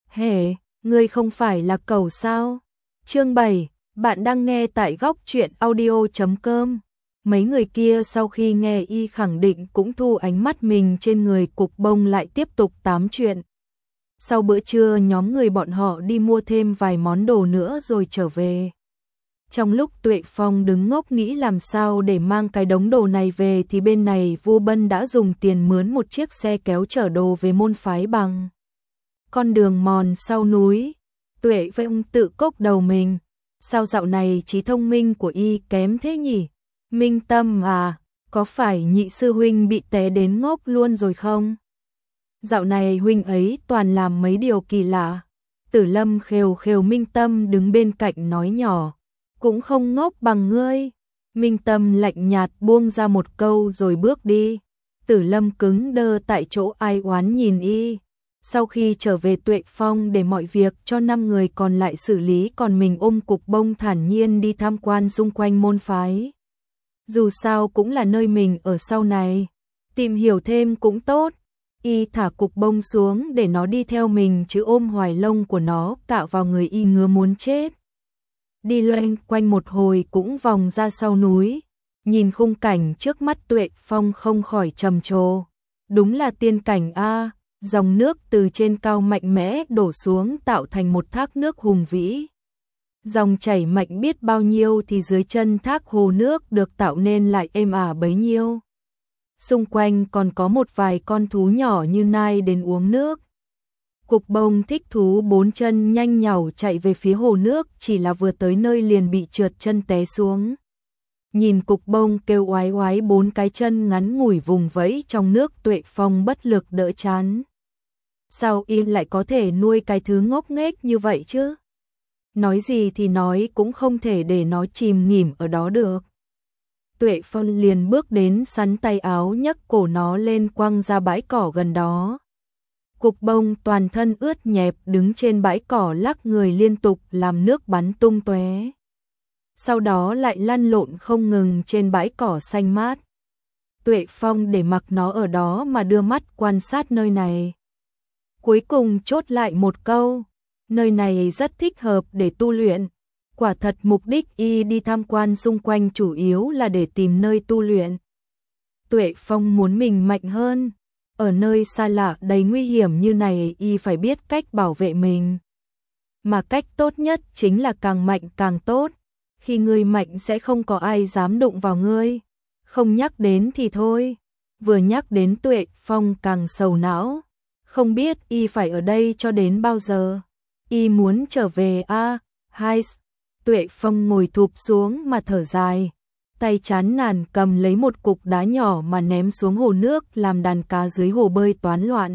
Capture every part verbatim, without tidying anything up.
Hề, ngươi không phải là cẩu sao? Chương bảy, bạn đang nghe tại góc truyện audio chấm com. Mấy người kia sau khi nghe y khẳng định cũng thu ánh mắt mình trên người Cục Bông lại tiếp tục tám chuyện. Sau bữa trưa nhóm người bọn họ đi mua thêm vài món đồ nữa rồi trở về. Trong lúc Tuệ Phong đứng ngốc nghĩ làm sao để mang cái đống đồ này về thì bên này Vu Bân đã dùng tiền mướn một chiếc xe kéo chở đồ về môn phái bằng con đường mòn sau núi. Tuệ Phong tự cốc đầu mình, sao dạo này trí thông minh của y kém thế nhỉ? Minh Tâm à, có phải nhị sư huynh bị té đến ngốc luôn rồi không? Dạo này huynh ấy toàn làm mấy điều kỳ lạ. Tử Lâm khều khều Minh Tâm đứng bên cạnh nói nhỏ, cũng không ngốc bằng ngươi. Minh Tâm lạnh nhạt buông ra một câu rồi bước đi. Tử Lâm cứng đơ tại chỗ ai oán nhìn y. Sau khi trở về Tuệ Phong để mọi việc cho năm người còn lại xử lý, còn mình ôm Cục Bông thản nhiên đi tham quan xung quanh môn phái. Dù sao cũng là nơi mình ở sau này, tìm hiểu thêm cũng tốt. Y thả Cục Bông xuống để nó đi theo mình chứ ôm hoài lông của nó cạo vào người y ngứa muốn chết. Đi loanh quanh một hồi cũng vòng ra sau núi, nhìn khung cảnh trước mắt Tuệ Phong không khỏi trầm trồ. Đúng là tiên cảnh a, dòng nước từ trên cao mạnh mẽ đổ xuống tạo thành một thác nước hùng vĩ. Dòng chảy mạnh biết bao nhiêu thì dưới chân thác hồ nước được tạo nên lại êm ả bấy nhiêu. Xung quanh còn có một vài con thú nhỏ như nai đến uống nước. Cục Bông thích thú bốn chân nhanh nhảu chạy về phía hồ nước, chỉ là vừa tới nơi liền bị trượt chân té xuống. Nhìn Cục Bông kêu oái oái bốn cái chân ngắn ngủi vùng vẫy trong nước, Tuệ Phong bất lực đỡ chán. Sao y lại có thể nuôi cái thứ ngốc nghếch như vậy chứ? Nói gì thì nói cũng không thể để nó chìm nghỉm ở đó được. Tuệ Phong liền bước đến sắn tay áo nhấc cổ nó lên quăng ra bãi cỏ gần đó. Cục Bông toàn thân ướt nhẹp đứng trên bãi cỏ lắc người liên tục làm nước bắn tung tóe. Sau đó lại lăn lộn không ngừng trên bãi cỏ xanh mát. Tuệ Phong để mặc nó ở đó mà đưa mắt quan sát nơi này. Cuối cùng chốt lại một câu, nơi này rất thích hợp để tu luyện. Quả thật mục đích y đi tham quan xung quanh chủ yếu là để tìm nơi tu luyện. Tuệ Phong muốn mình mạnh hơn. Ở nơi xa lạ đầy nguy hiểm như này y phải biết cách bảo vệ mình. Mà cách tốt nhất chính là càng mạnh càng tốt. Khi ngươi mạnh sẽ không có ai dám đụng vào ngươi. Không nhắc đến thì thôi. Vừa nhắc đến Tuệ Phong càng sầu não. Không biết y phải ở đây cho đến bao giờ. Y muốn trở về a à, hai. Tuệ Phong ngồi thụp xuống mà thở dài. Tay chán nản cầm lấy một cục đá nhỏ mà ném xuống hồ nước làm đàn cá dưới hồ bơi toán loạn.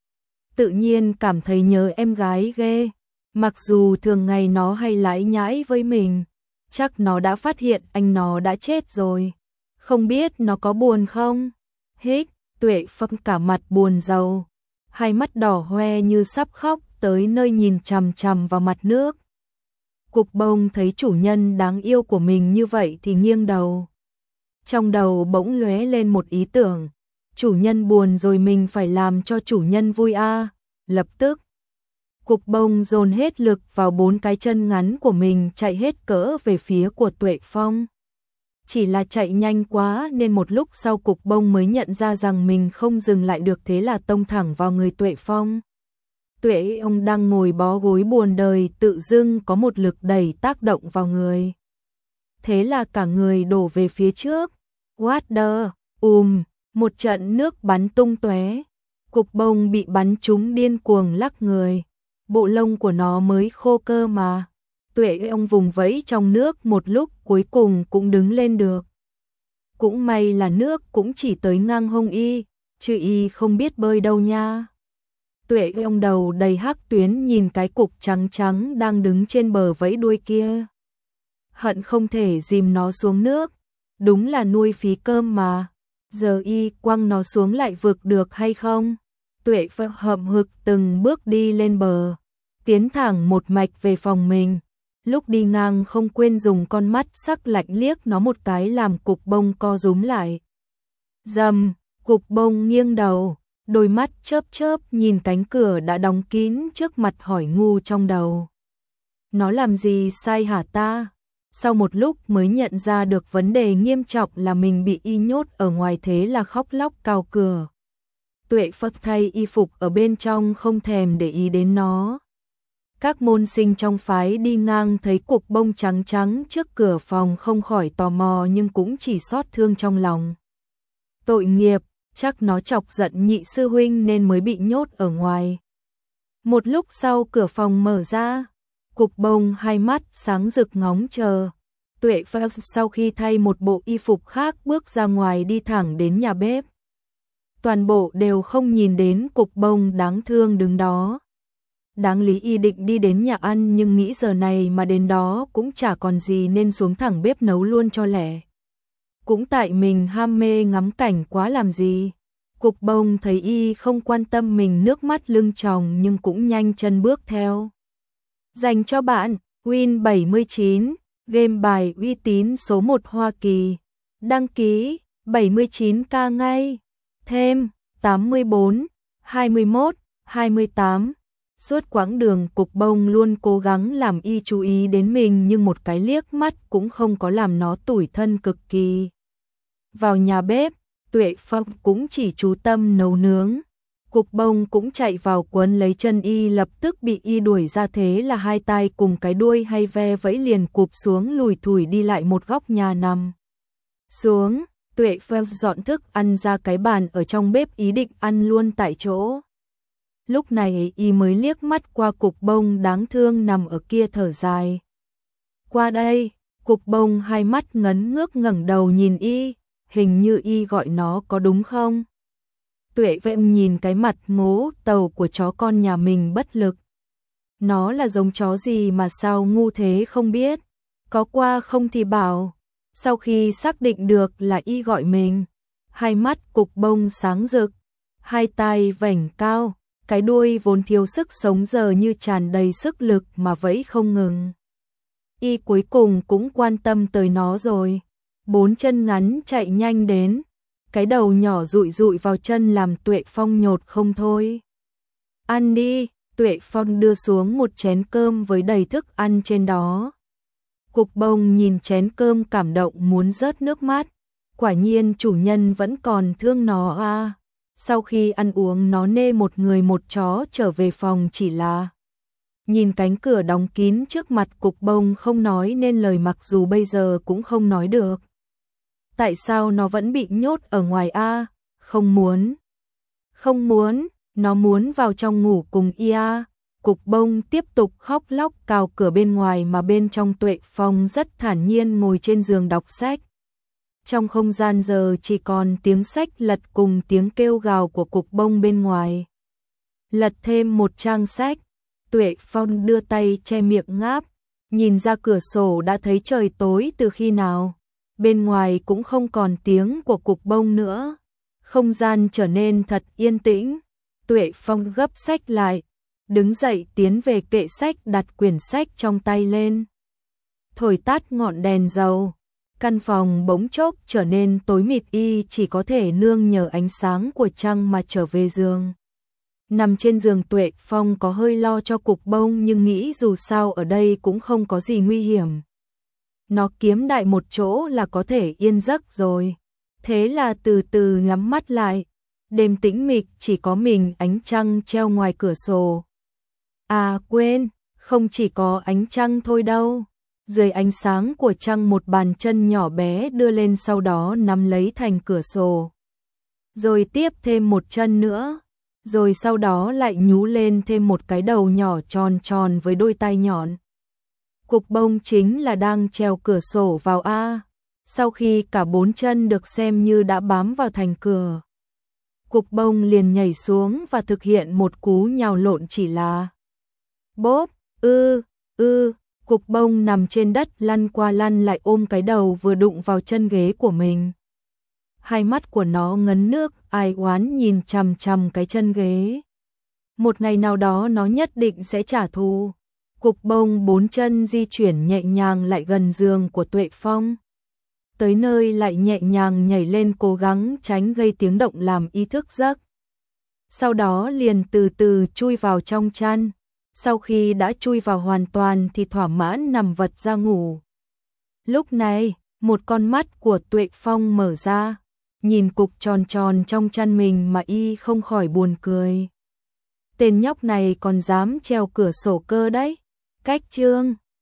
Tự nhiên cảm thấy nhớ em gái ghê. Mặc dù thường ngày nó hay lải nhải với mình, chắc nó đã phát hiện anh nó đã chết rồi. Không biết nó có buồn không? Hích, Tuệ Phong cả mặt buồn rầu, hai mắt đỏ hoe như sắp khóc, tới nơi nhìn chằm chằm vào mặt nước. Cục Bông thấy chủ nhân đáng yêu của mình như vậy thì nghiêng đầu. Trong đầu bỗng lóe lên một ý tưởng, chủ nhân buồn rồi mình phải làm cho chủ nhân vui a. À. Lập tức, Cục Bông dồn hết lực vào bốn cái chân ngắn của mình chạy hết cỡ về phía của Tuệ Phong. Chỉ là chạy nhanh quá nên một lúc sau Cục Bông mới nhận ra rằng mình không dừng lại được, thế là tông thẳng vào người Tuệ Phong. Tuệ ông đang ngồi bó gối buồn đời tự dưng có một lực đẩy tác động vào người. Thế là cả người đổ về phía trước. What the, um, một trận nước bắn tung tóe. Cục Bông bị bắn trúng điên cuồng lắc người. Bộ lông của nó mới khô cơ mà. Tuệ ông vùng vẫy trong nước một lúc cuối cùng cũng đứng lên được. Cũng may là nước cũng chỉ tới ngang hông y, chứ y không biết bơi đâu nha. Tuệ ông đầu đầy hắc tuyến nhìn cái cục trắng trắng đang đứng trên bờ vẫy đuôi kia. Hận không thể dìm nó xuống nước. Đúng là nuôi phí cơm mà. Giờ y quăng nó xuống lại vực được hay không? Tuệ Phong hậm hực từng bước đi lên bờ, tiến thẳng một mạch về phòng mình. Lúc đi ngang không quên dùng con mắt sắc lạnh liếc nó một cái làm Cục Bông co rúm lại. Dầm, Cục Bông nghiêng đầu, đôi mắt chớp chớp nhìn cánh cửa đã đóng kín trước mặt hỏi ngu trong đầu. Nó làm gì sai hả ta? Sau một lúc mới nhận ra được vấn đề nghiêm trọng là mình bị y nhốt ở ngoài, thế là khóc lóc cào cửa. Tuệ Phật thay y phục ở bên trong không thèm để ý đến nó. Các môn sinh trong phái đi ngang thấy cục bông trắng trắng trước cửa phòng không khỏi tò mò nhưng cũng chỉ xót thương trong lòng. Tội nghiệp, chắc nó chọc giận nhị sư huynh nên mới bị nhốt ở ngoài. Một lúc sau cửa phòng mở ra, cục bông hai mắt sáng rực ngóng chờ. Tuệ Phật sau khi thay một bộ y phục khác bước ra ngoài đi thẳng đến nhà bếp. Toàn bộ đều không nhìn đến cục bông đáng thương đứng đó. Đáng lý y định đi đến nhà ăn nhưng nghĩ giờ này mà đến đó cũng chả còn gì nên xuống thẳng bếp nấu luôn cho lẹ. Cũng tại mình ham mê ngắm cảnh quá làm gì. Cục bông thấy y không quan tâm mình nước mắt lưng tròng nhưng cũng nhanh chân bước theo. Dành cho bạn, Win bảy mươi chín, game bài uy tín số một Hoa Kỳ. Đăng ký bảy mươi chín k ngay. Thêm tám mươi bốn, hai mươi mốt, hai mươi tám. Suốt quãng đường cục bông luôn cố gắng làm y chú ý đến mình nhưng một cái liếc mắt cũng không có làm nó tủi thân cực kỳ. Vào nhà bếp, Tuệ Phong cũng chỉ chú tâm nấu nướng. Cục bông cũng chạy vào quấn lấy chân y, lập tức bị y đuổi ra, thế là hai tay cùng cái đuôi hay ve vẫy liền cụp xuống lùi thủi đi lại một góc nhà nằm xuống. Tuệ Phong dọn thức ăn ra cái bàn ở trong bếp ý định ăn luôn tại chỗ. Lúc này y mới liếc mắt qua cục bông đáng thương nằm ở kia thở dài. Qua đây, cục bông hai mắt ngấn ngước ngẩng đầu nhìn y, hình như y gọi nó có đúng không? Tuệ Vẹm nhìn cái mặt ngố tàu của chó con nhà mình bất lực. Nó là giống chó gì mà sao ngu thế không biết, có qua không thì bảo. Sau khi xác định được là y gọi mình, hai mắt cục bông sáng rực, hai tay vểnh cao, cái đuôi vốn thiếu sức sống giờ như tràn đầy sức lực mà vẫy không ngừng. Y cuối cùng cũng quan tâm tới nó rồi. Bốn chân ngắn chạy nhanh đến, cái đầu nhỏ dụi dụi vào chân làm Tuệ Phong nhột không thôi. Ăn đi, Tuệ Phong đưa xuống một chén cơm với đầy thức ăn trên đó. Cục bông nhìn chén cơm cảm động muốn rớt nước mắt. Quả nhiên chủ nhân vẫn còn thương nó à. Sau khi ăn uống nó nê một người một chó trở về phòng, chỉ là nhìn cánh cửa đóng kín trước mặt cục bông không nói nên lời, mặc dù bây giờ cũng không nói được. Tại sao nó vẫn bị nhốt ở ngoài a? À? Không muốn. Không muốn, nó muốn vào trong ngủ cùng y a. Cục bông tiếp tục khóc lóc cào cửa bên ngoài mà bên trong Tuệ Phong rất thản nhiên ngồi trên giường đọc sách. Trong không gian giờ chỉ còn tiếng sách lật cùng tiếng kêu gào của cục bông bên ngoài. Lật thêm một trang sách, Tuệ Phong đưa tay che miệng ngáp, nhìn ra cửa sổ đã thấy trời tối từ khi nào. Bên ngoài cũng không còn tiếng của cục bông nữa. Không gian trở nên thật yên tĩnh. Tuệ Phong gấp sách lại, đứng dậy tiến về kệ sách, đặt quyển sách trong tay lên. Thổi tắt ngọn đèn dầu. Căn phòng bỗng chốc trở nên tối mịt, y chỉ có thể nương nhờ ánh sáng của trăng mà trở về giường. Nằm trên giường Tuệ Phong có hơi lo cho cục bông nhưng nghĩ dù sao ở đây cũng không có gì nguy hiểm. Nó kiếm đại một chỗ là có thể yên giấc rồi. Thế là từ từ nhắm mắt lại. Đêm tĩnh mịch chỉ có mình ánh trăng treo ngoài cửa sổ. À quên, không chỉ có ánh trăng thôi đâu. Dưới ánh sáng của trăng một bàn chân nhỏ bé đưa lên, sau đó nắm lấy thành cửa sổ. Rồi tiếp thêm một chân nữa. Rồi sau đó lại nhú lên thêm một cái đầu nhỏ tròn tròn với đôi tai nhọn. Cục bông chính là đang treo cửa sổ vào a. Sau khi cả bốn chân được xem như đã bám vào thành cửa, cục bông liền nhảy xuống và thực hiện một cú nhào lộn, chỉ là bốp, ư, ư, cục bông nằm trên đất lăn qua lăn lại ôm cái đầu vừa đụng vào chân ghế của mình. Hai mắt của nó ngấn nước, ai oán nhìn chằm chằm cái chân ghế. Một ngày nào đó nó nhất định sẽ trả thù. Cục bông bốn chân di chuyển nhẹ nhàng lại gần giường của Tuệ Phong. Tới nơi lại nhẹ nhàng nhảy lên, cố gắng tránh gây tiếng động làm y thức giấc. sau đó liền từ từ chui vào trong chăn. Sau khi đã chui vào hoàn toàn thì thỏa mãn nằm vật ra ngủ. Lúc này, một con mắt của Tuệ Phong mở ra, nhìn cục tròn tròn trong chăn mình mà y không khỏi buồn cười. Tên nhóc này còn dám trèo cửa sổ cơ đấy. Cách chương